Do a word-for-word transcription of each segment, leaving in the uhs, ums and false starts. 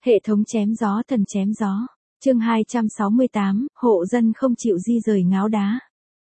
Hệ thống chém gió thần chém gió. Chương hai trăm sáu mươi tám, hộ dân không chịu di rời ngáo đá.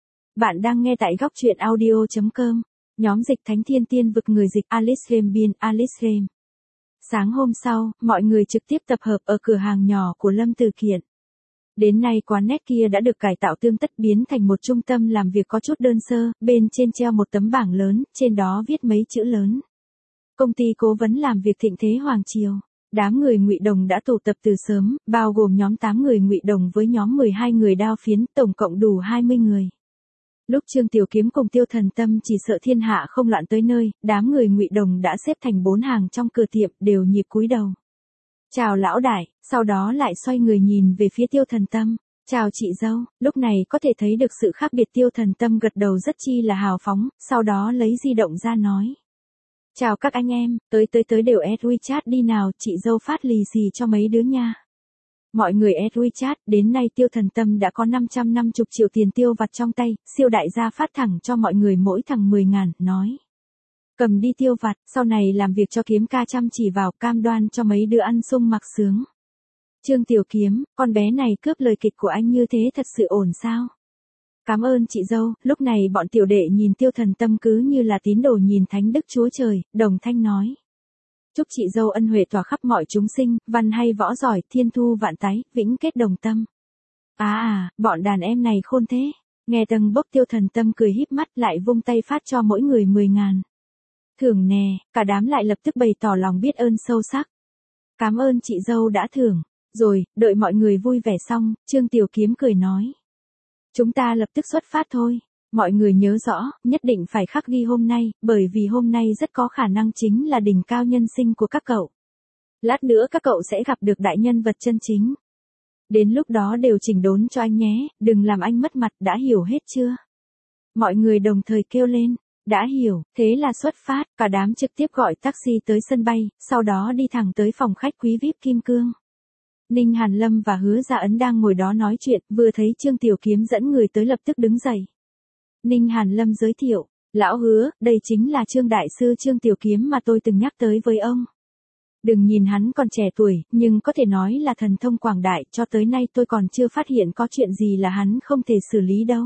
Bạn đang nghe tại góc truyện audio chấm com. Nhóm dịch Thánh Thiên Tiên vực người dịch Alice Rem Biên Alice Rem. Sáng hôm sau, mọi người trực tiếp tập hợp ở cửa hàng nhỏ của Lâm Từ Kiện. Đến nay quán nét kia đã được cải tạo tươm tất biến thành một trung tâm làm việc có chút đơn sơ, bên trên treo một tấm bảng lớn, trên đó viết mấy chữ lớn. Công ty cố vấn làm việc thịnh thế hoàng triều. Đám người Ngụy Đồng đã tụ tập từ sớm, bao gồm nhóm tám người Ngụy Đồng với nhóm mười hai người Đao Phiến, tổng cộng đủ hai mươi người. Lúc Trương Tiểu Kiếm cùng Tiêu Thần Tâm chỉ sợ thiên hạ không loạn tới nơi, đám người Ngụy Đồng đã xếp thành bốn hàng trong cửa tiệm, đều nhịp cúi đầu. Chào lão đại, sau đó lại xoay người nhìn về phía Tiêu Thần Tâm. Chào chị dâu, lúc này có thể thấy được sự khác biệt. Tiêu Thần Tâm gật đầu rất chi là hào phóng, sau đó lấy di động ra nói. Chào các anh em, tới tới tới đều add WeChat đi nào, chị dâu phát lì xì cho mấy đứa nha. Mọi người add WeChat, đến nay Tiêu Thần Tâm đã có năm trăm năm mươi triệu tiền tiêu vặt trong tay, siêu đại gia phát thẳng cho mọi người mỗi thằng mười ngàn, nói. Cầm đi tiêu vặt, sau này làm việc cho Kiếm ca chăm chỉ vào, cam đoan cho mấy đứa ăn sung mặc sướng. Trương Tiểu Kiếm, con bé này cướp lời kịch của anh như thế thật sự ổn sao? Cảm ơn chị dâu. Lúc này bọn tiểu đệ nhìn Tiêu Thần Tâm cứ như là tín đồ nhìn Thánh Đức Chúa Trời, đồng thanh nói. Chúc chị dâu ân huệ tỏa khắp mọi chúng sinh, văn hay võ giỏi, thiên thu vạn tái, vĩnh kết đồng tâm. À à, bọn đàn em này khôn thế. Nghe tầng bốc Tiêu Thần Tâm cười híp mắt lại vung tay phát cho mỗi người mười ngàn. Thưởng nè, cả đám lại lập tức bày tỏ lòng biết ơn sâu sắc. Cảm ơn chị dâu đã thưởng. Rồi, đợi mọi người vui vẻ xong, Trương Tiểu Kiếm cười nói. Chúng ta lập tức xuất phát thôi. Mọi người nhớ rõ, nhất định phải khắc ghi hôm nay, bởi vì hôm nay rất có khả năng chính là đỉnh cao nhân sinh của các cậu. Lát nữa các cậu sẽ gặp được đại nhân vật chân chính. Đến lúc đó đều chỉnh đốn cho anh nhé, đừng làm anh mất mặt, đã hiểu hết chưa? Mọi người đồng thời kêu lên, đã hiểu, thế là xuất phát, cả đám trực tiếp gọi taxi tới sân bay, sau đó đi thẳng tới phòng khách quý vi ai pi Kim Cương. Ninh Hàn Lâm và Hứa Gia Ấn đang ngồi đó nói chuyện, vừa thấy Trương Tiểu Kiếm dẫn người tới lập tức đứng dậy. Ninh Hàn Lâm giới thiệu, lão Hứa, đây chính là Trương Đại Sư Trương Tiểu Kiếm mà tôi từng nhắc tới với ông. Đừng nhìn hắn còn trẻ tuổi, nhưng có thể nói là thần thông quảng đại, cho tới nay tôi còn chưa phát hiện có chuyện gì là hắn không thể xử lý đâu.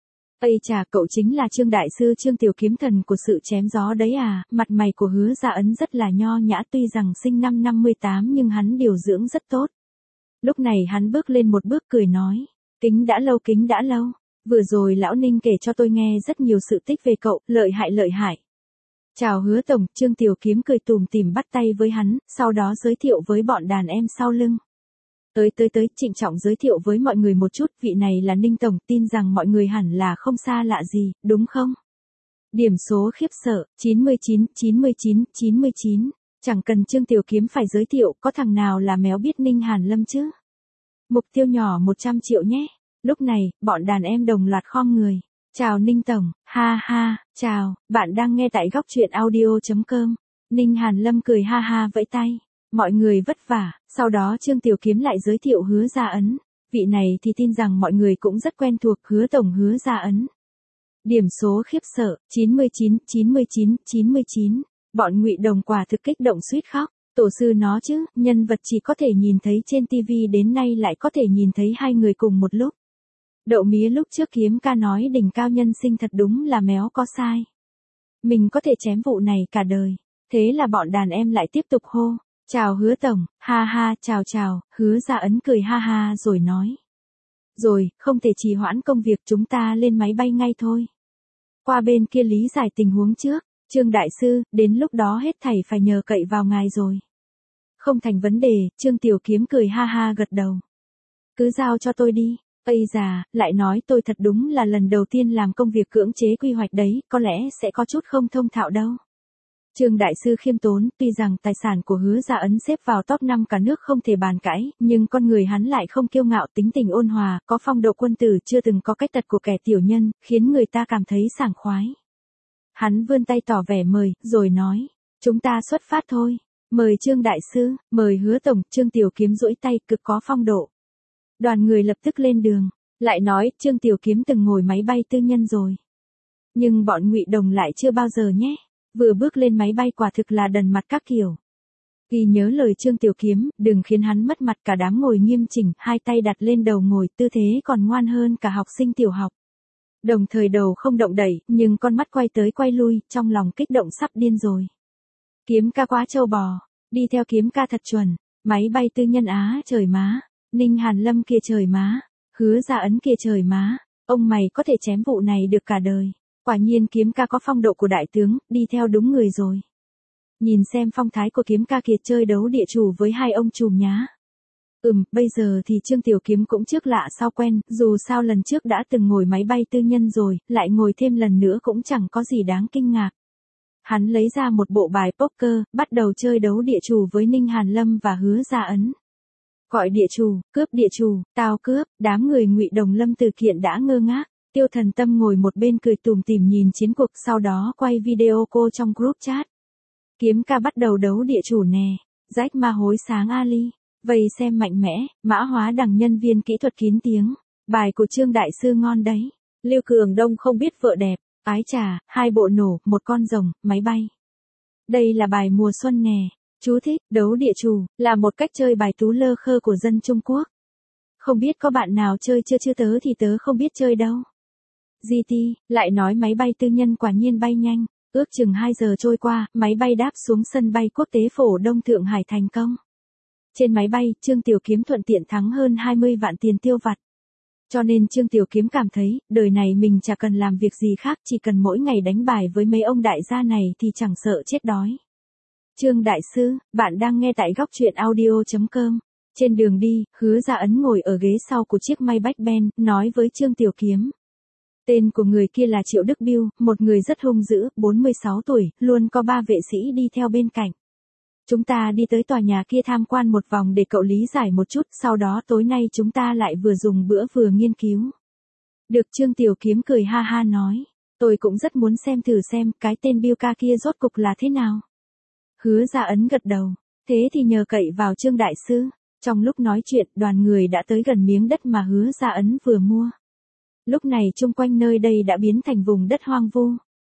Ây chà, cậu chính là Trương Đại Sư Trương Tiểu Kiếm thần của sự chém gió đấy à? Mặt mày của Hứa Gia Ấn rất là nho nhã, tuy rằng sinh năm năm mươi tám nhưng hắn điều dưỡng rất tốt. Lúc này hắn bước lên một bước cười nói, kính đã lâu kính đã lâu, vừa rồi lão Ninh kể cho tôi nghe rất nhiều sự tích về cậu, lợi hại lợi hại. Chào Hứa Tổng, Trương Tiểu Kiếm cười tùm tìm bắt tay với hắn, sau đó giới thiệu với bọn đàn em sau lưng. Tới tới tới, trịnh trọng giới thiệu với mọi người một chút, vị này là Ninh Tổng, tin rằng mọi người hẳn là không xa lạ gì, đúng không? Điểm số khiếp sợ, chín mươi chín, chín mươi chín, chín mươi chín. Chẳng cần Trương Tiểu Kiếm phải giới thiệu, có thằng nào là méo biết Ninh Hàn Lâm chứ? Mục tiêu nhỏ một trăm triệu nhé. Lúc này, bọn đàn em đồng loạt khom người. Chào Ninh Tổng, ha ha, chào, bạn đang nghe tại góc truyện audio chấm com. Ninh Hàn Lâm cười ha ha vẫy tay. Mọi người vất vả, sau đó Trương Tiểu Kiếm lại giới thiệu Hứa Gia Ấn. Vị này thì tin rằng mọi người cũng rất quen thuộc, Hứa Tổng Hứa Gia Ấn. Điểm số khiếp sợ, chín mươi chín, chín mươi chín, chín mươi chín. Bọn Ngụy Đồng quả thực kích động suýt khóc, tổ sư nó chứ, nhân vật chỉ có thể nhìn thấy trên tivi đến nay lại có thể nhìn thấy hai người cùng một lúc. Đậu mía lúc trước Kiếm ca nói đỉnh cao nhân sinh thật đúng là méo có sai. Mình có thể chém vụ này cả đời. Thế là bọn đàn em lại tiếp tục hô, chào Hứa Tổng, ha ha, chào chào, Hứa Gia Ấn cười ha ha rồi nói. Rồi, không thể trì hoãn công việc, chúng ta lên máy bay ngay thôi. Qua bên kia lý giải tình huống trước. Trương Đại Sư, đến lúc đó hết thảy phải nhờ cậy vào ngài rồi. Không thành vấn đề, Trương Tiểu Kiếm cười ha ha gật đầu. Cứ giao cho tôi đi. Ây già, lại nói tôi thật đúng là lần đầu tiên làm công việc cưỡng chế quy hoạch đấy, có lẽ sẽ có chút không thông thạo đâu. Trương Đại Sư khiêm tốn, tuy rằng tài sản của Hứa Gia Ấn xếp vào top năm cả nước không thể bàn cãi, nhưng con người hắn lại không kiêu ngạo, tính tình ôn hòa, có phong độ quân tử, chưa từng có cách tật của kẻ tiểu nhân, khiến người ta cảm thấy sảng khoái. Hắn vươn tay tỏ vẻ mời, rồi nói, chúng ta xuất phát thôi. Mời Trương Đại Sư, mời Hứa Tổng. Trương Tiểu Kiếm duỗi tay, cực có phong độ. Đoàn người lập tức lên đường, lại nói, Trương Tiểu Kiếm từng ngồi máy bay tư nhân rồi. Nhưng bọn Ngụy Đồng lại chưa bao giờ nhé. Vừa bước lên máy bay quả thực là đần mặt các kiểu. Ghi nhớ lời Trương Tiểu Kiếm, đừng khiến hắn mất mặt. Cả đám ngồi nghiêm chỉnh, hai tay đặt lên đầu ngồi, tư thế còn ngoan hơn cả học sinh tiểu học. Đồng thời đầu không động đẩy, nhưng con mắt quay tới quay lui, trong lòng kích động sắp điên rồi. Kiếm ca quá trâu bò, đi theo kiếm ca thật chuẩn, máy bay tư nhân Á trời má, Ninh Hàn Lâm kia trời má, Hứa Gia Ấn kia trời má, ông mày có thể chém vụ này được cả đời. Quả nhiên kiếm ca có phong độ của đại tướng, đi theo đúng người rồi. Nhìn xem phong thái của kiếm ca kiệt chơi đấu địa chủ với hai ông trùm nhá. Ừm, bây giờ thì Trương Tiểu Kiếm cũng trước lạ sau quen, dù sao lần trước đã từng ngồi máy bay tư nhân rồi, lại ngồi thêm lần nữa cũng chẳng có gì đáng kinh ngạc. Hắn lấy ra một bộ bài poker, bắt đầu chơi đấu địa chủ với Ninh Hàn Lâm và Hứa Gia Ấn. Gọi địa chủ, cướp địa chủ, tao cướp, đám người Ngụy Đồng Lâm từ kiện đã ngơ ngác. Tiêu Thần Tâm ngồi một bên cười tủm tỉm nhìn chiến cuộc, sau đó quay video cô trong group chat. Kiếm ca bắt đầu đấu địa chủ nè, rách ma hối sáng Ali, vây xem mạnh mẽ, mã hóa đằng nhân viên kỹ thuật kín tiếng, bài của Trương Đại Sư ngon đấy, Lưu Cường Đông không biết vợ đẹp, ái trà, hai bộ nổ, một con rồng, máy bay. Đây là bài mùa xuân nè, chú thích, đấu địa chủ, là một cách chơi bài tú lơ khơ của dân Trung Quốc. Không biết có bạn nào chơi chưa chứ tớ thì tớ không biết chơi đâu. giê tê, lại nói máy bay tư nhân quả nhiên bay nhanh. Ước chừng hai giờ trôi qua, máy bay đáp xuống sân bay quốc tế Phổ Đông Thượng Hải thành công. Trên máy bay, Trương Tiểu Kiếm thuận tiện thắng hơn hai mươi vạn tiền tiêu vặt. Cho nên Trương Tiểu Kiếm cảm thấy, đời này mình chả cần làm việc gì khác, chỉ cần mỗi ngày đánh bài với mấy ông đại gia này thì chẳng sợ chết đói. Trương Đại Sư, bạn đang nghe tại góc truyện audio chấm com. Trên đường đi, Hứa Gia Ấn ngồi ở ghế sau của chiếc Maybach-Benz, nói với Trương Tiểu Kiếm. Tên của người kia là Triệu Đức Biêu, một người rất hung dữ, bốn mươi sáu tuổi, luôn có ba vệ sĩ đi theo bên cạnh. Chúng ta đi tới tòa nhà kia tham quan một vòng để cậu lý giải một chút, sau đó tối nay chúng ta lại vừa dùng bữa vừa nghiên cứu. Được, Trương Tiểu Kiếm cười ha ha nói. Tôi cũng rất muốn xem thử xem cái tên Biêu ca kia rốt cục là thế nào. Hứa Gia Ấn gật đầu. Thế thì nhờ cậy vào Trương Đại Sư. Trong lúc nói chuyện, đoàn người đã tới gần miếng đất mà Hứa Gia Ấn vừa mua. Lúc này chung quanh nơi đây đã biến thành vùng đất hoang vu.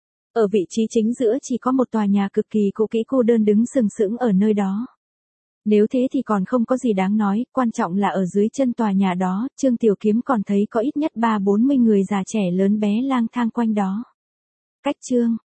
Ở vị trí chính giữa chỉ có một tòa nhà cực kỳ cũ kỹ cô đơn đứng sừng sững ở nơi đó. Nếu thế thì còn không có gì đáng nói, quan trọng là ở dưới chân tòa nhà đó, Trương Tiểu Kiếm còn thấy có ít nhất ba bốn mươi người già trẻ lớn bé lang thang quanh đó. Cách Trương